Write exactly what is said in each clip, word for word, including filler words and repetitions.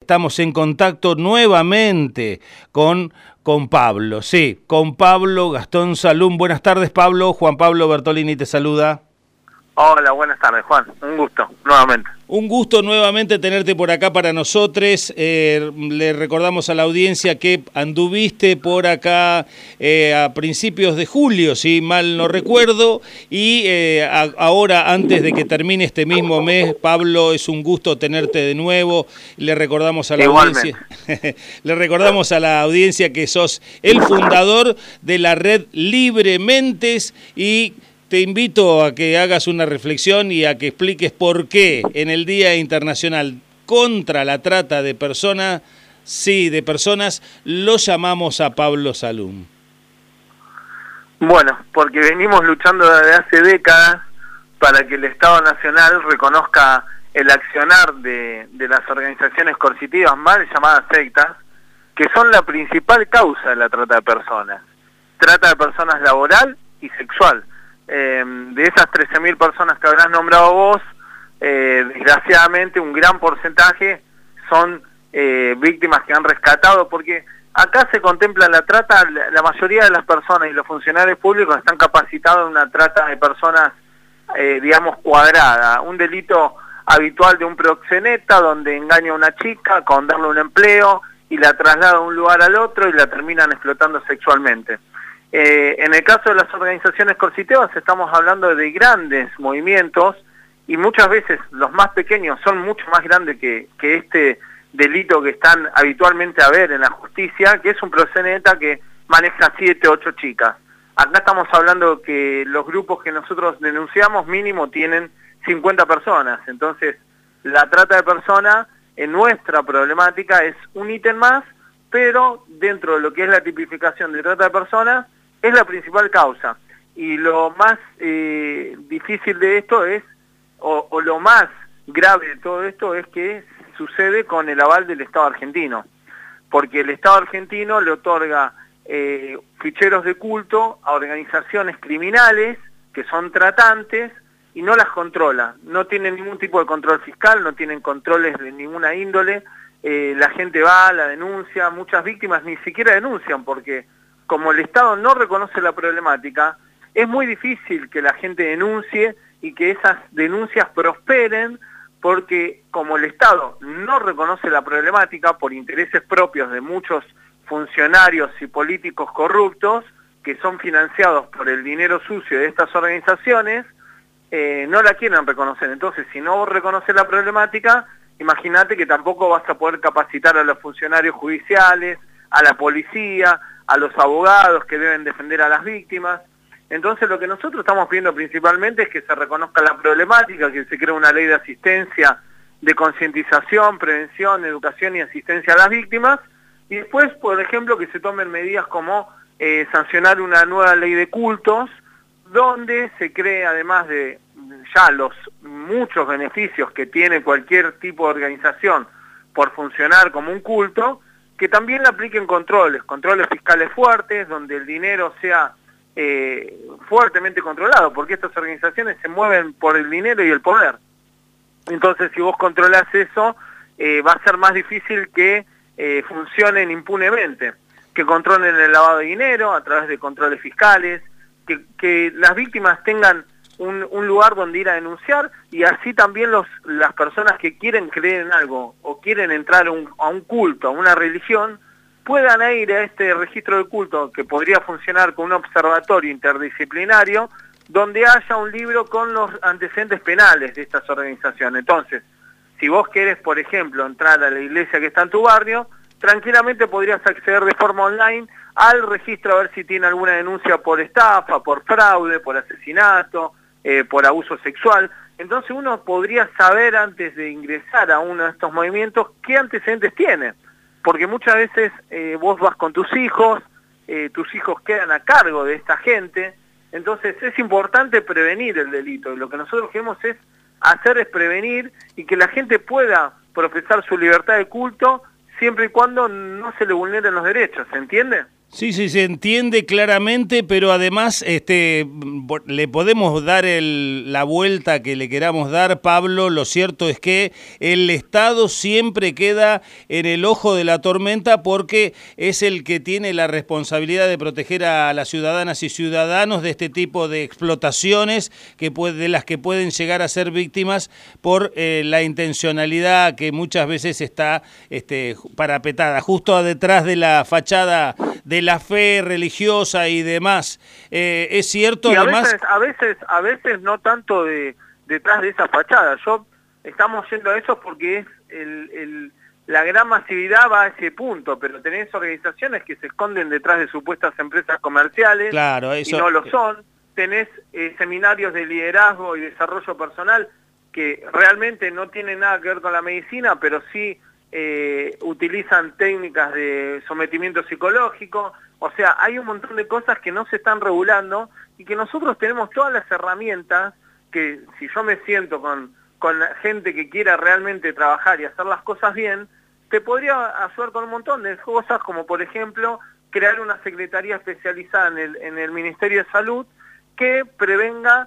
estamos en contacto nuevamente con, con Pablo, sí, con Pablo Gastón Salum. Buenas tardes, Pablo. Juan Pablo Bertolini te saluda. Hola, buenas tardes, Juan. Un gusto, nuevamente. Un gusto nuevamente tenerte por acá para nosotros. Eh, le recordamos a la audiencia que anduviste por acá eh, a principios de julio, si mal no recuerdo, y eh, a, ahora, antes de que termine este mismo mes, Pablo, es un gusto tenerte de nuevo. Le recordamos a la Igualmente. audiencia, le recordamos a la audiencia que sos el fundador de la red Librementes y te invito a que hagas una reflexión y a que expliques por qué en el Día Internacional contra la Trata de Personas, sí, de personas, lo llamamos a Pablo Salum. Bueno, porque venimos luchando desde hace décadas para que el Estado Nacional reconozca el accionar de, de las organizaciones coercitivas, mal llamadas sectas, que son la principal causa de la trata de personas. Trata de personas laboral y sexual. Eh, de esas trece mil personas que habrás nombrado vos, eh, desgraciadamente un gran porcentaje son eh, víctimas que han rescatado, porque acá se contempla la trata, la, la mayoría de las personas y los funcionarios públicos están capacitados en una trata de personas, eh, digamos, cuadrada, un delito habitual de un proxeneta donde engaña a una chica con darle un empleo y la traslada de un lugar al otro y la terminan explotando sexualmente. Eh, en el caso de las organizaciones coercitivas estamos hablando de grandes movimientos y muchas veces los más pequeños son mucho más grandes que, que este delito que están habitualmente a ver en la justicia, que es un proxeneta que maneja siete, ocho chicas. Acá estamos hablando que los grupos que nosotros denunciamos mínimo tienen cincuenta personas, entonces la trata de personas en nuestra problemática es un ítem más, pero dentro de lo que es la tipificación de trata de personas es la principal causa. Y lo más eh, difícil de esto es, o, o lo más grave de todo esto es que sucede con el aval del Estado argentino, porque el Estado argentino le otorga eh, ficheros de culto a organizaciones criminales que son tratantes y no las controla, no tienen ningún tipo de control fiscal, no tienen controles de ninguna índole, eh, la gente va, la denuncia, muchas víctimas ni siquiera denuncian porque como el Estado no reconoce la problemática, es muy difícil que la gente denuncie y que esas denuncias prosperen, porque como el Estado no reconoce la problemática por intereses propios de muchos funcionarios y políticos corruptos, que son financiados por el dinero sucio de estas organizaciones, eh, no la quieren reconocer. Entonces, si no reconoce la problemática, imagínate que tampoco vas a poder capacitar a los funcionarios judiciales, a la policía, a los abogados que deben defender a las víctimas. Entonces lo que nosotros estamos pidiendo principalmente es que se reconozca la problemática, que se cree una ley de asistencia, de concientización, prevención, educación y asistencia a las víctimas, y después, por ejemplo, que se tomen medidas como eh, sancionar una nueva ley de cultos, donde se cree, además de ya los muchos beneficios que tiene cualquier tipo de organización por funcionar como un culto, que también le apliquen controles, controles fiscales fuertes, donde el dinero sea eh, fuertemente controlado, porque estas organizaciones se mueven por el dinero y el poder. Entonces, si vos controlás eso, eh, va a ser más difícil que eh, funcionen impunemente, que controlen el lavado de dinero a través de controles fiscales, que, que las víctimas tengan Un, un lugar donde ir a denunciar y así también los, las personas que quieren creer en algo o quieren entrar a un, a un culto, a una religión, puedan ir a este registro de culto que podría funcionar con un observatorio interdisciplinario donde haya un libro con los antecedentes penales de estas organizaciones. Entonces, si vos querés, por ejemplo, entrar a la iglesia que está en tu barrio, tranquilamente podrías acceder de forma online al registro a ver si tiene alguna denuncia por estafa, por fraude, por asesinato, Eh, por abuso sexual. Entonces uno podría saber antes de ingresar a uno de estos movimientos qué antecedentes tiene, porque muchas veces eh, vos vas con tus hijos, eh, tus hijos quedan a cargo de esta gente, entonces es importante prevenir el delito, y lo que nosotros queremos es hacer es prevenir y que la gente pueda profesar su libertad de culto siempre y cuando no se le vulneren los derechos, ¿se entiende? Sí, sí, se entiende claramente, pero además este, le podemos dar el, la vuelta que le queramos dar, Pablo. Lo cierto es que el Estado siempre queda en el ojo de la tormenta porque es el que tiene la responsabilidad de proteger a las ciudadanas y ciudadanos de este tipo de explotaciones que puede, de las que pueden llegar a ser víctimas por eh, la intencionalidad que muchas veces está este, parapetada justo detrás de la fachada de la fe religiosa y demás. Eh, es cierto, y a además... veces, a veces, a veces no tanto de detrás de esa fachada. Yo estamos yendo a eso porque es el, el, la gran masividad va a ese punto, pero tenés organizaciones que se esconden detrás de supuestas empresas comerciales, claro, eso... y no lo son. Tenés eh, seminarios de liderazgo y desarrollo personal que realmente no tienen nada que ver con la medicina, pero sí Eh, utilizan técnicas de sometimiento psicológico. O sea, hay un montón de cosas que no se están regulando y que nosotros tenemos todas las herramientas que, si yo me siento con, con gente que quiera realmente trabajar y hacer las cosas bien, te podría ayudar con un montón de cosas, como por ejemplo crear una secretaría especializada en el, en el Ministerio de Salud que prevenga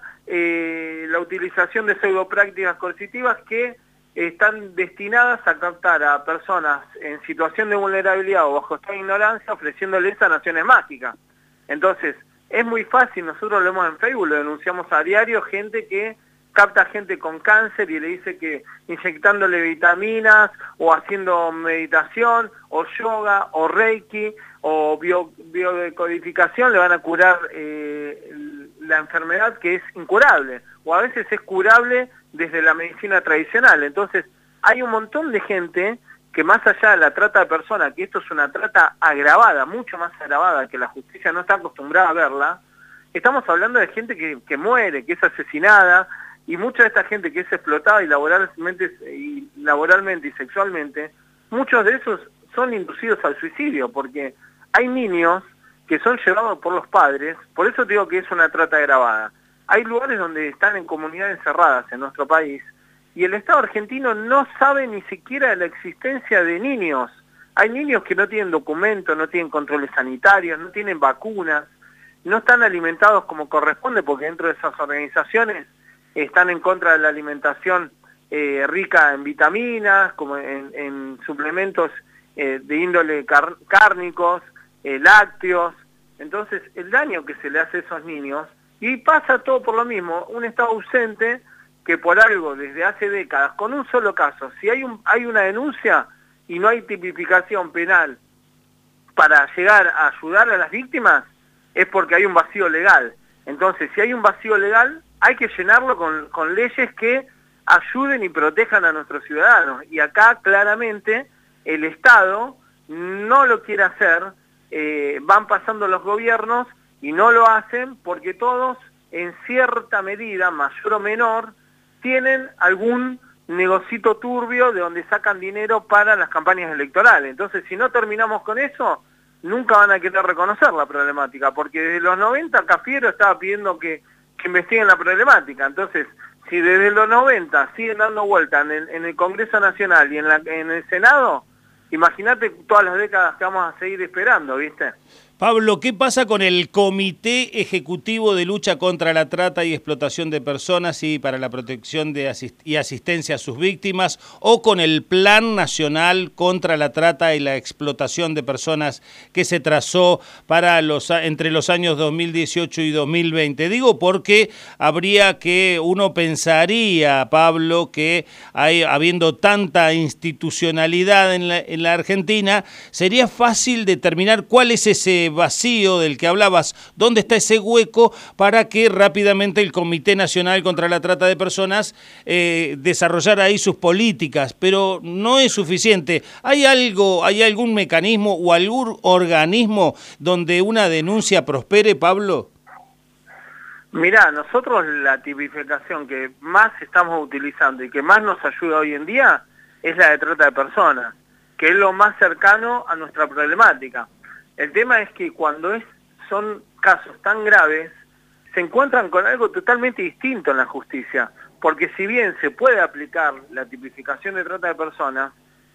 eh, la utilización de pseudoprácticas coercitivas que están destinadas a captar a personas en situación de vulnerabilidad o bajo estado de ignorancia, ofreciéndoles sanaciones mágicas. Entonces, es muy fácil, nosotros lo vemos en Facebook, lo denunciamos a diario, gente que capta gente con cáncer y le dice que inyectándole vitaminas, o haciendo meditación, o yoga, o reiki, o bio, biodecodificación, le van a curar eh, la enfermedad que es incurable, o a veces es curable desde la medicina tradicional. Entonces, hay un montón de gente que más allá de la trata de personas, que esto es una trata agravada, mucho más agravada, que la justicia no está acostumbrada a verla, estamos hablando de gente que, que muere, que es asesinada, y mucha de esta gente que es explotada y laboralmente, y laboralmente y sexualmente, muchos de esos son inducidos al suicidio, porque hay niños que son llevados por los padres, por eso digo que es una trata agravada. Hay lugares donde están en comunidades cerradas en nuestro país y el Estado argentino no sabe ni siquiera de la existencia de niños. Hay niños que no tienen documentos, no tienen controles sanitarios, no tienen vacunas, no están alimentados como corresponde porque dentro de esas organizaciones están en contra de la alimentación eh, rica en vitaminas, como en, en suplementos eh, de índole car cárnicos, eh, lácteos. Entonces el daño que se le hace a esos niños, y pasa todo por lo mismo, un Estado ausente que por algo desde hace décadas, con un solo caso, si hay, un, hay una denuncia y no hay tipificación penal para llegar a ayudar a las víctimas, es porque hay un vacío legal. Entonces, si hay un vacío legal, hay que llenarlo con, con leyes que ayuden y protejan a nuestros ciudadanos. Y acá claramente el Estado no lo quiere hacer, eh, van pasando los gobiernos y no lo hacen porque todos, en cierta medida, mayor o menor, tienen algún negocito turbio de donde sacan dinero para las campañas electorales. Entonces, si no terminamos con eso, nunca van a querer reconocer la problemática, porque desde los noventa Cafiero estaba pidiendo que, que investiguen la problemática. Entonces, si desde los noventa siguen dando vuelta en el, en el Congreso Nacional y en, la, en el Senado, imagínate todas las décadas que vamos a seguir esperando, ¿viste? Pablo, ¿qué pasa con el Comité Ejecutivo de Lucha contra la Trata y Explotación de Personas y para la Protección de asist y Asistencia a sus Víctimas, o con el Plan Nacional contra la Trata y la Explotación de Personas que se trazó para los, entre los años dos mil dieciocho y dos mil veinte? Digo porque habría que, uno pensaría, Pablo, que hay, habiendo tanta institucionalidad en la, en la Argentina, sería fácil determinar cuál es ese vacío del que hablabas, dónde está ese hueco para que rápidamente el Comité Nacional contra la Trata de Personas eh, desarrollara ahí sus políticas, pero no es suficiente. ¿Hay algo, hay algún mecanismo o algún organismo donde una denuncia prospere, Pablo? Mirá, nosotros la tipificación que más estamos utilizando y que más nos ayuda hoy en día es la de trata de personas, que es lo más cercano a nuestra problemática. El tema es que cuando es, son casos tan graves, se encuentran con algo totalmente distinto en la justicia, porque si bien se puede aplicar la tipificación de trata de personas,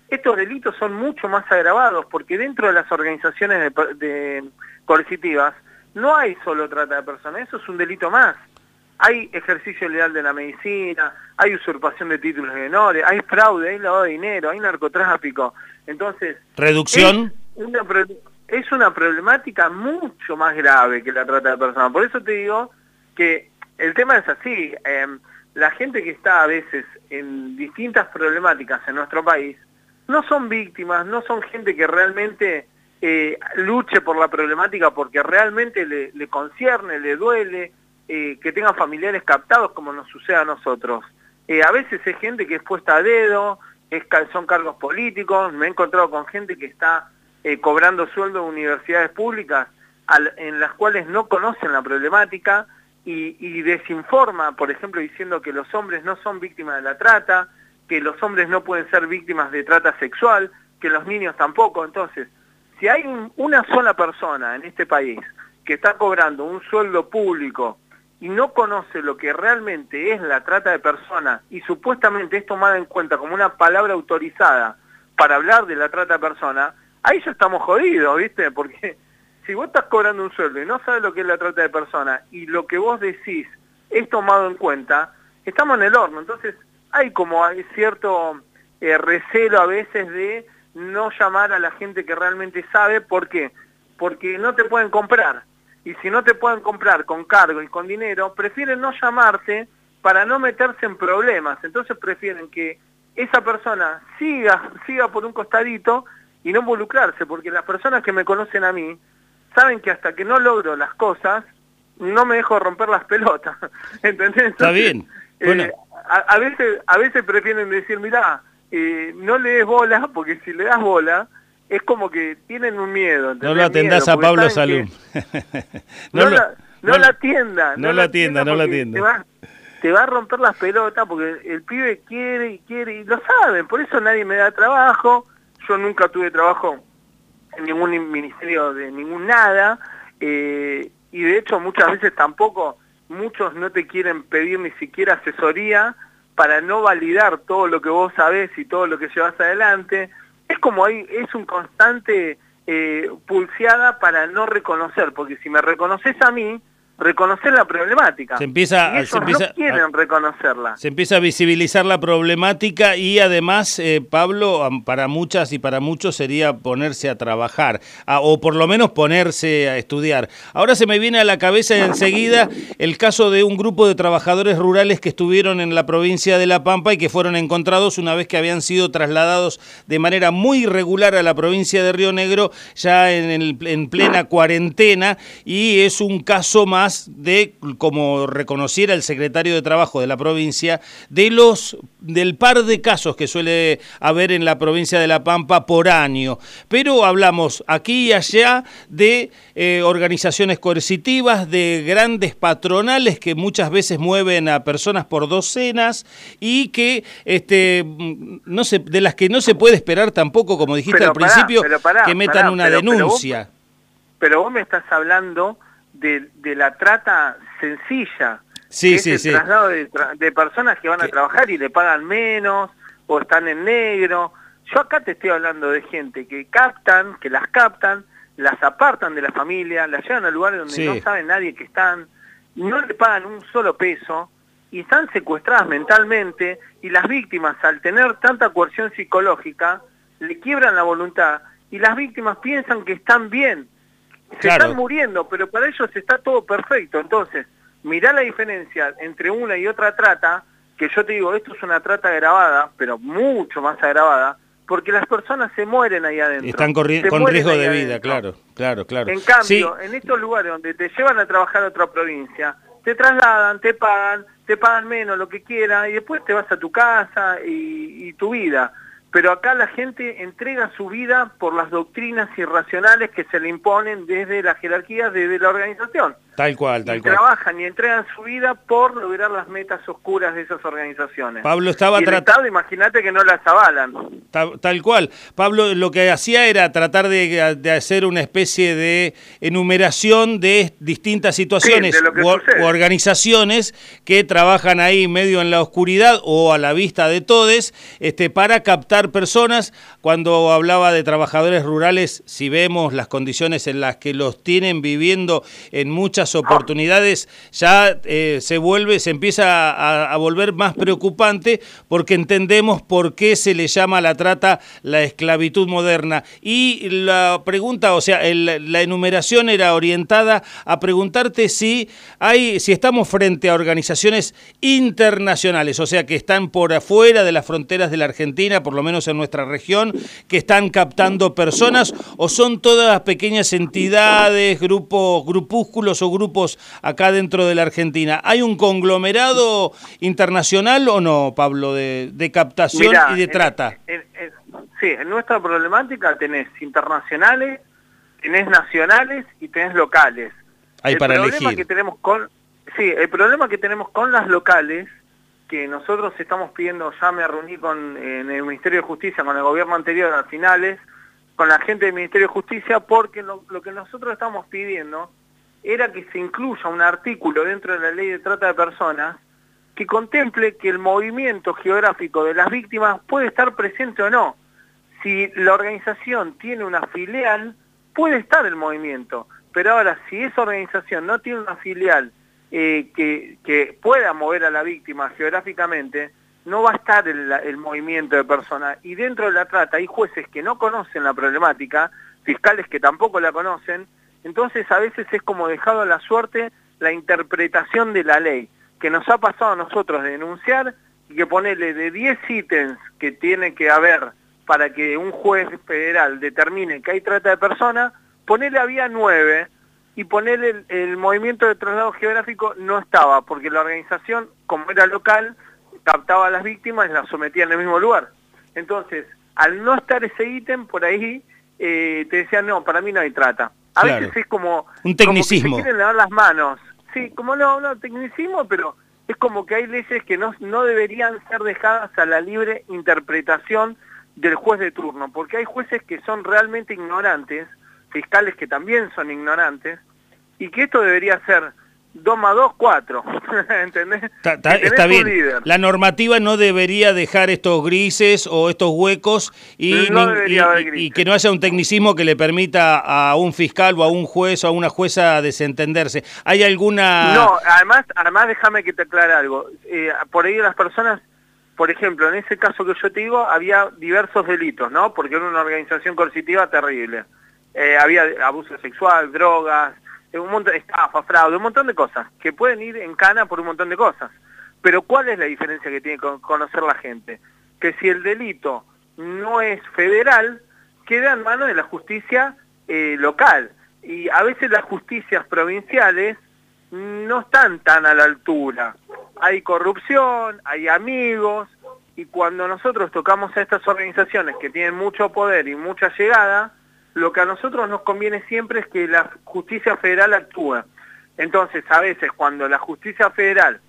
estos delitos son mucho más agravados, porque dentro de las organizaciones de, de coercitivas no hay solo trata de personas, eso es un delito más. Hay ejercicio ilegal de la medicina, hay usurpación de títulos de menores, hay fraude, hay lavado de dinero, hay narcotráfico. Entonces, ¿reducción? Es una, es una problemática mucho más grave que la trata de personas. Por eso te digo que el tema es así. Eh, la gente que está a veces en distintas problemáticas en nuestro país no son víctimas, no son gente que realmente eh, luche por la problemática porque realmente le, le concierne, le duele, eh, que tengan familiares captados como nos sucede a nosotros. Eh, a veces es gente que es puesta a dedo, es, son cargos políticos. Me he encontrado con gente que está eh, cobrando sueldo en universidades públicas al, en las cuales no conocen la problemática y, y desinforma, por ejemplo, diciendo que los hombres no son víctimas de la trata, que los hombres no pueden ser víctimas de trata sexual, que los niños tampoco. Entonces, si hay un, una sola persona en este país que está cobrando un sueldo público y no conoce lo que realmente es la trata de personas y supuestamente es tomada en cuenta como una palabra autorizada para hablar de la trata de personas, ahí ya estamos jodidos, ¿viste? Porque si vos estás cobrando un sueldo y no sabes lo que es la trata de personas y lo que vos decís es tomado en cuenta, estamos en el horno. Entonces hay como hay cierto eh, recelo a veces de no llamar a la gente que realmente sabe. ¿Por qué? Porque no te pueden comprar. Y si no te pueden comprar con cargo y con dinero, prefieren no llamarte para no meterse en problemas. Entonces prefieren que esa persona siga, siga por un costadito y no involucrarse, porque las personas que me conocen a mí saben que hasta que no logro las cosas, no me dejo romper las pelotas. ¿Entendés? Entonces, está bien. Bueno. Eh, a, a, veces, a veces prefieren decir, mirá, eh, no le des bola, porque si le das bola, es como que tienen un miedo. No lo atendás miedo, a Pablo Salum. no, no, la, no, no la atienda. No, no la atienda, no la atienda. Te va, te va a romper las pelotas porque el pibe quiere y quiere, y lo saben, por eso nadie me da trabajo. Yo nunca tuve trabajo en ningún ministerio de ningún nada, eh, y de hecho muchas veces tampoco, muchos no te quieren pedir ni siquiera asesoría para no validar todo lo que vos sabés y todo lo que llevas adelante. Es como ahí, es un constante eh, pulseada para no reconocer, porque si me reconoces a mí, reconocer la problemática. Se empieza, y ellos se empieza no quieren a, reconocerla. Se empieza a visibilizar la problemática y además, eh, Pablo, para muchas y para muchos sería ponerse a trabajar, a, o por lo menos ponerse a estudiar. Ahora se me viene a la cabeza enseguida el caso de un grupo de trabajadores rurales que estuvieron en la provincia de La Pampa y que fueron encontrados una vez que habían sido trasladados de manera muy irregular a la provincia de Río Negro, ya en, el, en plena cuarentena, y es un caso más de, como reconociera el secretario de Trabajo de la provincia, de los del par de casos que suele haber en la provincia de La Pampa por año. Pero hablamos aquí y allá de eh, organizaciones coercitivas, de grandes patronales que muchas veces mueven a personas por docenas y que este no se, de las que no se puede esperar tampoco, como dijiste pero al pará, principio, pará, que metan pará, una pero, denuncia. Pero vos, pero vos me estás hablando De, de la trata sencilla, sí, que sí, es el sí. traslado de, de personas que van a ¿Qué? trabajar y le pagan menos o están en negro. Yo acá te estoy hablando de gente que captan, que las captan, las apartan de la familia, las llevan a lugares donde sí. no sabe nadie que están, no le pagan un solo peso y están secuestradas mentalmente, y las víctimas, al tener tanta coerción psicológica, le quiebran la voluntad y las víctimas piensan que están bien. Se Claro. están muriendo, pero para ellos está todo perfecto. Entonces, mirá la diferencia entre una y otra trata, que yo te digo, esto es una trata agravada, pero mucho más agravada, porque las personas se mueren ahí adentro. Están corriendo con riesgo de vida, adentro. claro, claro, claro. En cambio, sí. en estos lugares donde te llevan a trabajar a otra provincia, te trasladan, te pagan, te pagan menos, lo que quieran, y después te vas a tu casa y, y tu vida. Pero acá la gente entrega su vida por las doctrinas irracionales que se le imponen desde la jerarquía, desde la organización. Tal cual, tal y cual. trabajan y entregan su vida por lograr las metas oscuras de esas organizaciones. Pablo estaba y el Estado, imagínate que no las avalan. Tal, tal cual. Pablo lo que hacía era tratar de, de hacer una especie de enumeración de distintas situaciones sí, de lo que u, sucede. u organizaciones que trabajan ahí medio en la oscuridad o a la vista de todes, este, para captar personas. Cuando hablaba de trabajadores rurales, si vemos las condiciones en las que los tienen viviendo en muchas oportunidades, ya eh, se vuelve, se empieza a, a volver más preocupante, porque entendemos por qué se le llama a la trata la esclavitud moderna. Y la pregunta, o sea, el, la enumeración era orientada a preguntarte si hay, si estamos frente a organizaciones internacionales, o sea, que están por afuera de las fronteras de la Argentina, por lo menos en nuestra región, que están captando personas, o son todas pequeñas entidades, grupos, grupúsculos o grupos acá dentro de la Argentina. ¿Hay un conglomerado internacional o no, Pablo, de, de captación Mirá, y de trata? En, en, en, sí, en nuestra problemática tenés internacionales, tenés nacionales y tenés locales. Hay el para problema elegir. Que tenemos con, sí, el problema que tenemos con las locales, que nosotros estamos pidiendo, ya me reuní con, en el Ministerio de Justicia, con el gobierno anterior a finales, con la gente del Ministerio de Justicia, porque lo, lo que nosotros estamos pidiendo era que se incluya un artículo dentro de la ley de trata de personas que contemple que el movimiento geográfico de las víctimas puede estar presente o no. Si la organización tiene una filial, puede estar el movimiento, pero ahora si esa organización no tiene una filial eh, que, que pueda mover a la víctima geográficamente, no va a estar el, el movimiento de personas. Y dentro de la trata hay jueces que no conocen la problemática, fiscales que tampoco la conocen, entonces a veces es como dejado a la suerte la interpretación de la ley, que nos ha pasado a nosotros de denunciar y que ponerle de diez ítems que tiene que haber para que un juez federal determine que hay trata de personas, ponerle había nueve y ponerle el, el movimiento de traslado geográfico no estaba, porque la organización, como era local, captaba a las víctimas y las sometía en el mismo lugar. Entonces, al no estar ese ítem, por ahí eh, te decían, no, para mí no hay trata. A claro. veces es como, un tecnicismo. Como que se quieren lavar las manos. Sí, como no, no, tecnicismo, pero es como que hay leyes que no, no deberían ser dejadas a la libre interpretación del juez de turno, porque hay jueces que son realmente ignorantes, fiscales que también son ignorantes, y que esto debería ser dos más dos, cuatro, ¿entendés? Ta, ta, está bien, líder. La normativa no debería dejar estos grises o estos huecos y, no ni, y, grises. y que no haya un tecnicismo que le permita a un fiscal o a un juez o a una jueza desentenderse. ¿Hay alguna...? No, además, además déjame que te aclare algo. Eh, por ahí las personas, por ejemplo, en ese caso que yo te digo, había diversos delitos, ¿no? Porque era una organización coercitiva terrible. Eh, había abuso sexual, drogas, un montón de estafa, fraude, un montón de cosas, que pueden ir en cana por un montón de cosas. Pero ¿cuál es la diferencia que tiene que conocer la gente? Que si el delito no es federal, queda en manos de la justicia eh, local. Y a veces las justicias provinciales no están tan a la altura. Hay corrupción, hay amigos, y cuando nosotros tocamos a estas organizaciones que tienen mucho poder y mucha llegada, lo que a nosotros nos conviene siempre es que la justicia federal actúe. Entonces, a veces cuando la justicia federal,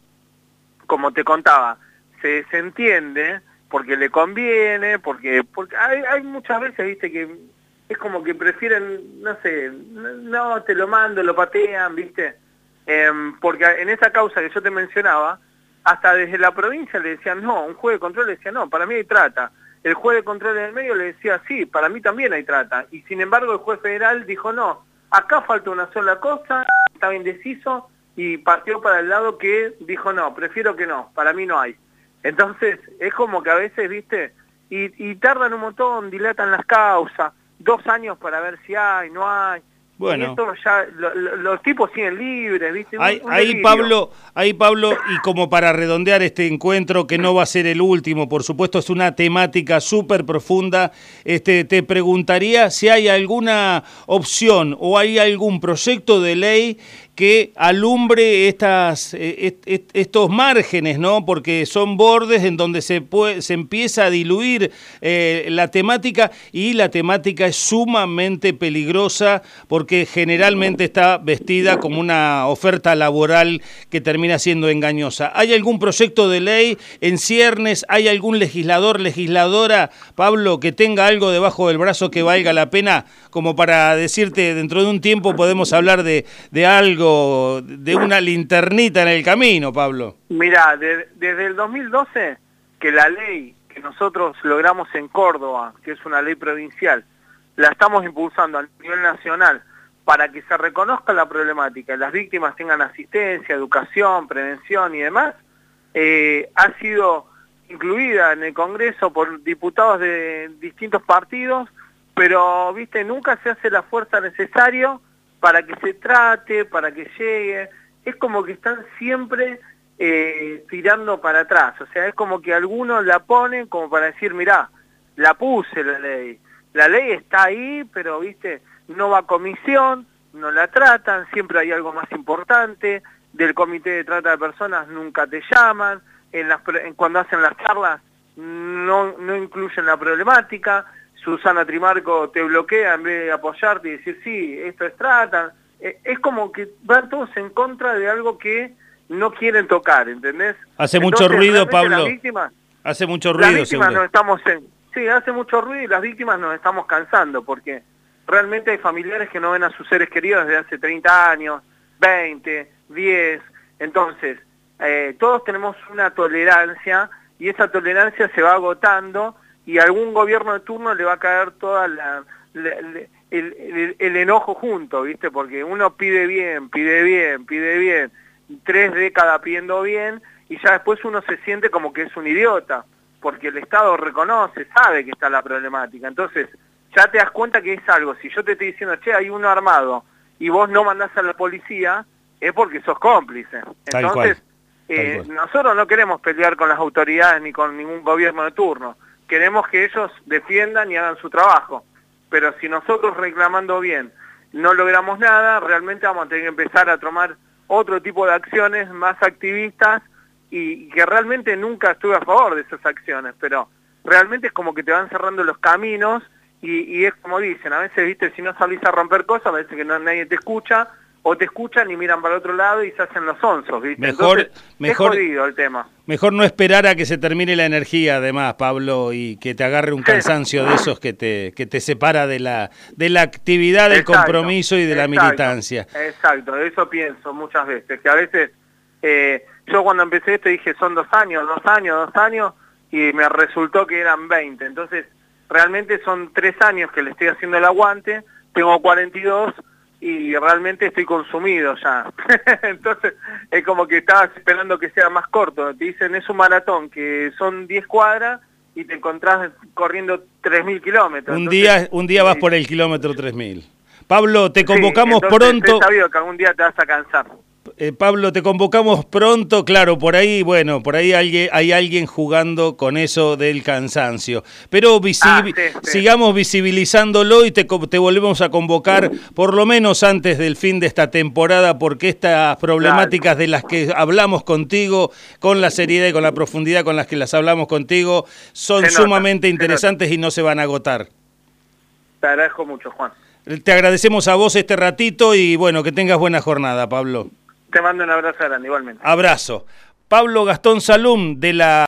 como te contaba, se desentiende porque le conviene, porque porque hay, hay muchas veces, viste, que es como que prefieren, no sé, no, te lo mando, lo patean, viste, eh, porque en esa causa que yo te mencionaba, hasta desde la provincia le decían no, un juez de control le decía no, para mí hay trata. El juez de control en el medio le decía, sí, para mí también hay trata. Y sin embargo el juez federal dijo, no, acá falta una sola cosa, estaba indeciso y partió para el lado que dijo, no, prefiero que no, para mí no hay. Entonces es como que a veces, viste, y, y tardan un montón, dilatan las causas, dos años para ver si hay, no hay. Bueno. Y esto ya, lo, lo, los tipos siguen libres, ¿viste? Un, ahí, un ahí, Pablo, ahí, Pablo, y como para redondear este encuentro, que no va a ser el último, por supuesto, es una temática súper profunda, este, te preguntaría si hay alguna opción o hay algún proyecto de ley que alumbre estas, est, est, estos márgenes, ¿no? Porque son bordes en donde se, puede, se empieza a diluir eh, la temática, y la temática es sumamente peligrosa porque generalmente está vestida como una oferta laboral que termina siendo engañosa. ¿Hay algún proyecto de ley en ciernes? ¿Hay algún legislador, legisladora, Pablo, que tenga algo debajo del brazo que valga la pena, como para decirte dentro de un tiempo podemos hablar de, de algo, de una linternita en el camino, Pablo? Mirá, de, desde el dos mil doce que la ley que nosotros logramos en Córdoba, que es una ley provincial, la estamos impulsando a nivel nacional para que se reconozca la problemática y las víctimas tengan asistencia, educación, prevención y demás, eh, ha sido incluida en el Congreso por diputados de distintos partidos, pero, viste, nunca se hace la fuerza necesaria para que se trate, para que llegue. Es como que están siempre eh, tirando para atrás, o sea, es como que algunos la ponen como para decir, mirá, la puse la ley, la ley está ahí, pero, viste, no va a comisión, no la tratan, siempre hay algo más importante, del comité de trata de personas nunca te llaman, en las, en, cuando hacen las charlas no, no incluyen la problemática, Susana Trimarco te bloquea en vez de apoyarte y decir, sí, esto es trata, eh, es como que van todos en contra de algo que no quieren tocar, ¿entendés? Hace Entonces, mucho ruido, Pablo, las víctimas, hace mucho ruido. Las víctimas nos estamos en, sí, hace mucho ruido y las víctimas nos estamos cansando, porque realmente hay familiares que no ven a sus seres queridos desde hace treinta años, veinte, diez, entonces, eh, todos tenemos una tolerancia, y esa tolerancia se va agotando, y a algún gobierno de turno le va a caer toda la, la, la el, el, el enojo junto, ¿viste? Porque uno pide bien, pide bien, pide bien, tres décadas pidiendo bien, y ya después uno se siente como que es un idiota, porque el Estado reconoce, sabe que está la problemática, entonces ya te das cuenta que es algo. Si yo te estoy diciendo, che, hay uno armado, y vos no mandás a la policía, es porque sos cómplice. Entonces, eh, nosotros no queremos pelear con las autoridades ni con ningún gobierno de turno. Queremos que ellos defiendan y hagan su trabajo. Pero si nosotros reclamando bien no logramos nada, realmente vamos a tener que empezar a tomar otro tipo de acciones más activistas, y, y que realmente nunca estuve a favor de esas acciones, pero realmente es como que te van cerrando los caminos, y, y es como dicen, a veces, viste, si no salís a romper cosas, parece que no, nadie te escucha, o te escuchan y miran para el otro lado y se hacen los onzos, ¿viste? Mejor, Entonces, mejor, es jodido el tema. Mejor no esperar a que se termine la energía, además, Pablo, y que te agarre un cansancio de esos que te que te separa de la de la actividad, del exacto, compromiso y de exacto, la militancia. Exacto, eso pienso muchas veces, que a veces, eh, yo cuando empecé esto dije, son dos años, dos años, dos años, y me resultó que eran veinte, entonces realmente son tres años que le estoy haciendo el aguante, tengo cuarenta y dos, y realmente estoy consumido ya. Entonces es como que estabas esperando que sea más corto. Te dicen, es un maratón, que son diez cuadras y te encontrás corriendo tres mil kilómetros. Un Entonces, día un día vas por el kilómetro tres mil. Pablo, te convocamos sí, entonces, pronto. Es sabido que algún día te vas a cansar. Eh, Pablo, te convocamos pronto, claro, por ahí, bueno, por ahí alguien, hay alguien jugando con eso del cansancio, pero visi ah, sí, sí. sigamos visibilizándolo, y te, te volvemos a convocar por lo menos antes del fin de esta temporada, porque estas problemáticas claro. de las que hablamos contigo, con la seriedad y con la profundidad con las que las hablamos contigo, son se sumamente nota, interesantes y no se van a agotar. Te agradezco mucho, Juan. Te agradecemos a vos este ratito y bueno, que tengas buena jornada, Pablo. Te mando un abrazo grande, igualmente. Abrazo. Pablo Gastón Salum, de la